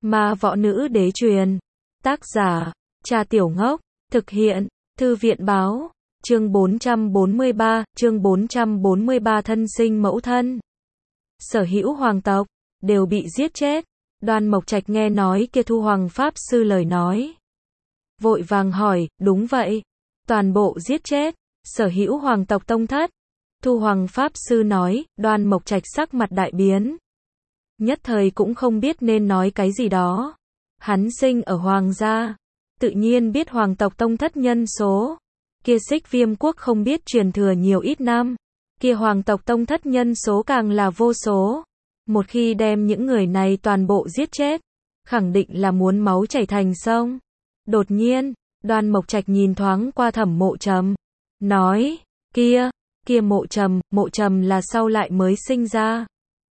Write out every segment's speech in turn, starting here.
Ma Võ Nữ Đế truyền. Tác giả, Cha Tiểu Ngốc. Thực hiện, Thư viện báo. Chương 443, thân sinh mẫu thân. Sở hữu hoàng tộc, đều bị giết chết. Đoan Mộc Trạch nghe nói kia Thu Hoàng Pháp Sư lời nói. Vội vàng hỏi, đúng vậy. Toàn bộ giết chết, sở hữu hoàng tộc tông thất. Thu Hoàng Pháp Sư nói, Đoan Mộc Trạch sắc mặt đại biến. Nhất thời cũng không biết nên nói cái gì đó. Hắn sinh ở hoàng gia, tự nhiên biết hoàng tộc tông thất nhân số. Kia Xích Viêm quốc không biết truyền thừa nhiều ít năm. Kia hoàng tộc tông thất nhân số càng là vô số. Một khi đem những người này toàn bộ giết chết, khẳng định là muốn máu chảy thành sông. Đột nhiên, Đoan Mộc Trạch nhìn thoáng qua Thẩm Mộ Trầm, nói, kia Mộ Trầm là sau lại mới sinh ra.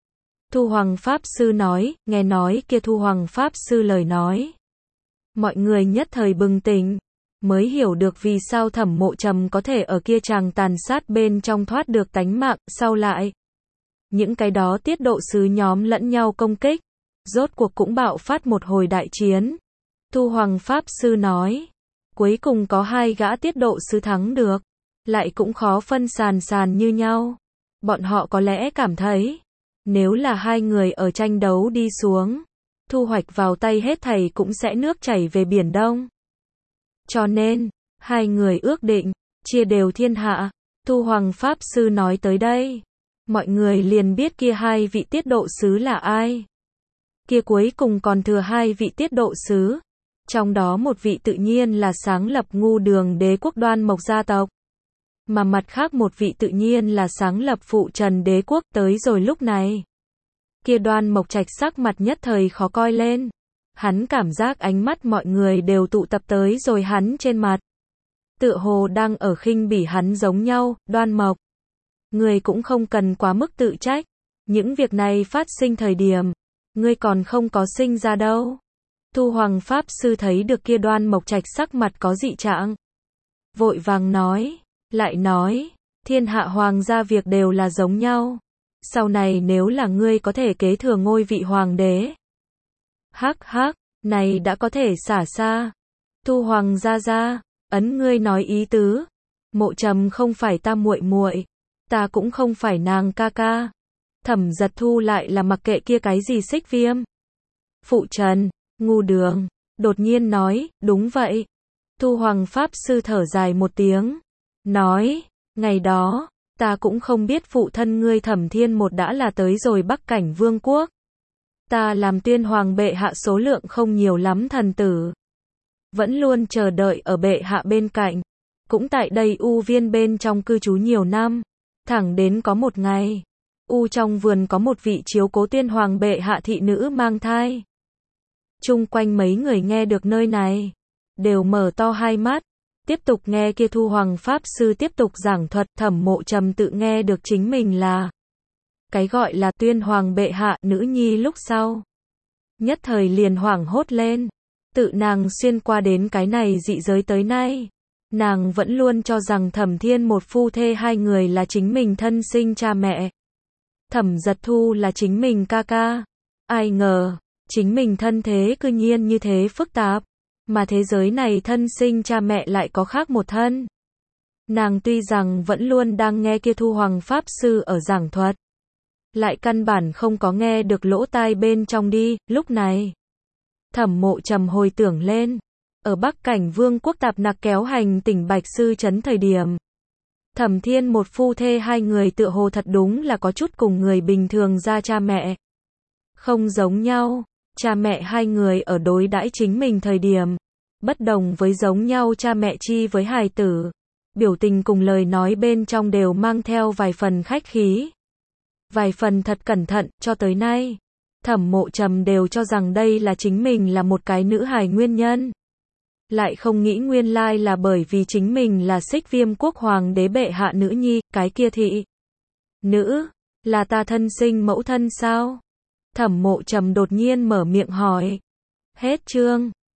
Thu Hoàng Pháp Sư nói, nghe nói kia Thu Hoàng Pháp Sư lời nói. Mọi người nhất thời bừng tỉnh, mới hiểu được vì sao Thẩm Mộ Trầm có thể ở kia tràng tàn sát bên trong thoát được tánh mạng, sau lại. Những cái đó tiết độ sứ nhóm lẫn nhau công kích, rốt cuộc cũng bạo phát một hồi đại chiến. Thu Hoàng Pháp Sư nói, cuối cùng có 2 gã tiết độ sứ thắng được, lại cũng khó phân sàn như nhau. Bọn họ có lẽ cảm thấy, nếu là 2 người ở tranh đấu đi xuống, thu hoạch vào tay hết thảy cũng sẽ nước chảy về Biển Đông. Cho nên, 2 người ước định, chia đều thiên hạ. Thu Hoàng Pháp Sư nói tới đây, mọi người liền biết kia 2 vị tiết độ sứ là ai. Kia cuối cùng còn thừa 2 vị tiết độ sứ, trong đó một vị tự nhiên là sáng lập Ngu Đường Đế quốc Đoan Mộc gia tộc, mà mặt khác một vị tự nhiên là sáng lập Phụ Trần Đế quốc. Tới rồi lúc này, kia Đoan Mộc Trạch sắc mặt nhất thời khó coi lên. Hắn cảm giác ánh mắt mọi người đều tụ tập tới rồi hắn trên mặt, tựa hồ đang ở khinh bỉ hắn giống nhau. Đoan Mộc, ngươi cũng không cần quá mức tự trách, những việc này phát sinh thời điểm, ngươi còn không có sinh ra đâu. Thu Hoàng Pháp Sư thấy được kia Đoan Mộc Trạch sắc mặt có dị trạng, vội vàng nói, lại nói, thiên hạ hoàng gia việc đều là giống nhau. Sau này nếu là ngươi có thể kế thừa ngôi vị hoàng đế, hắc, này đã có thể xả xa. Thu Hoàng gia, ấn ngươi nói ý tứ, Mộ Trầm không phải ta muội, ta cũng không phải nàng ca. Thẩm Giật Thu lại là mặc kệ kia cái gì Xích Viêm, Phụ Trần, Ngu Đường, đột nhiên nói, đúng vậy. Thu Hoàng Pháp Sư thở dài một tiếng, nói, ngày đó, ta cũng không biết phụ thân ngươi Thẩm Thiên Một đã là tới rồi Bắc Cảnh Vương quốc. Ta làm Tuyên Hoàng bệ hạ số lượng không nhiều lắm thần tử, vẫn luôn chờ đợi ở bệ hạ bên cạnh, cũng tại đây U Viên bên trong cư trú nhiều năm, thẳng đến có một ngày, U trong vườn có một vị chiếu cố Tuyên Hoàng bệ hạ thị nữ mang thai. Chung quanh mấy người nghe được nơi này, đều mở to hai mắt, tiếp tục nghe kia Thu Hoàng Pháp Sư tiếp tục giảng thuật. Thẩm Mộ Trầm tự nghe được chính mình là cái gọi là Tuyên Hoàng bệ hạ nữ nhi lúc sau, nhất thời liền hoảng hốt lên. Tự nàng xuyên qua đến cái này dị giới tới nay, nàng vẫn luôn cho rằng Thẩm Thiên Một phu thê 2 người là chính mình thân sinh cha mẹ, Thẩm Giật Thu là chính mình ca. Ai ngờ, chính mình thân thế cư nhiên như thế phức tạp, mà thế giới này thân sinh cha mẹ lại có khác một thân. Nàng tuy rằng vẫn luôn đang nghe kia Thu Hoàng Pháp Sư ở giảng thuật, lại căn bản không có nghe được lỗ tai bên trong đi. Lúc này, Thẩm Mộ Trầm hồi tưởng lên, ở Bắc Cảnh Vương quốc Tạp Nặc kéo hành tỉnh Bạch Sư trấn thời điểm, Thẩm Thiên Một phu thê 2 người tựa hồ thật đúng là có chút cùng người bình thường ra cha mẹ không giống nhau. Cha mẹ 2 người ở đối đãi chính mình thời điểm, bất đồng với giống nhau cha mẹ chi với hài tử, biểu tình cùng lời nói bên trong đều mang theo vài phần khách khí, vài phần thật cẩn thận. Cho tới nay, Thẩm Mộ Trầm đều cho rằng đây là chính mình là một cái nữ hài nguyên nhân, lại không nghĩ nguyên lai là bởi vì chính mình là Xích Viêm quốc hoàng đế bệ hạ nữ nhi. Cái kia thị nữ là ta thân sinh mẫu thân sao? Thẩm Mộ Trầm đột nhiên mở miệng hỏi. Hết chương.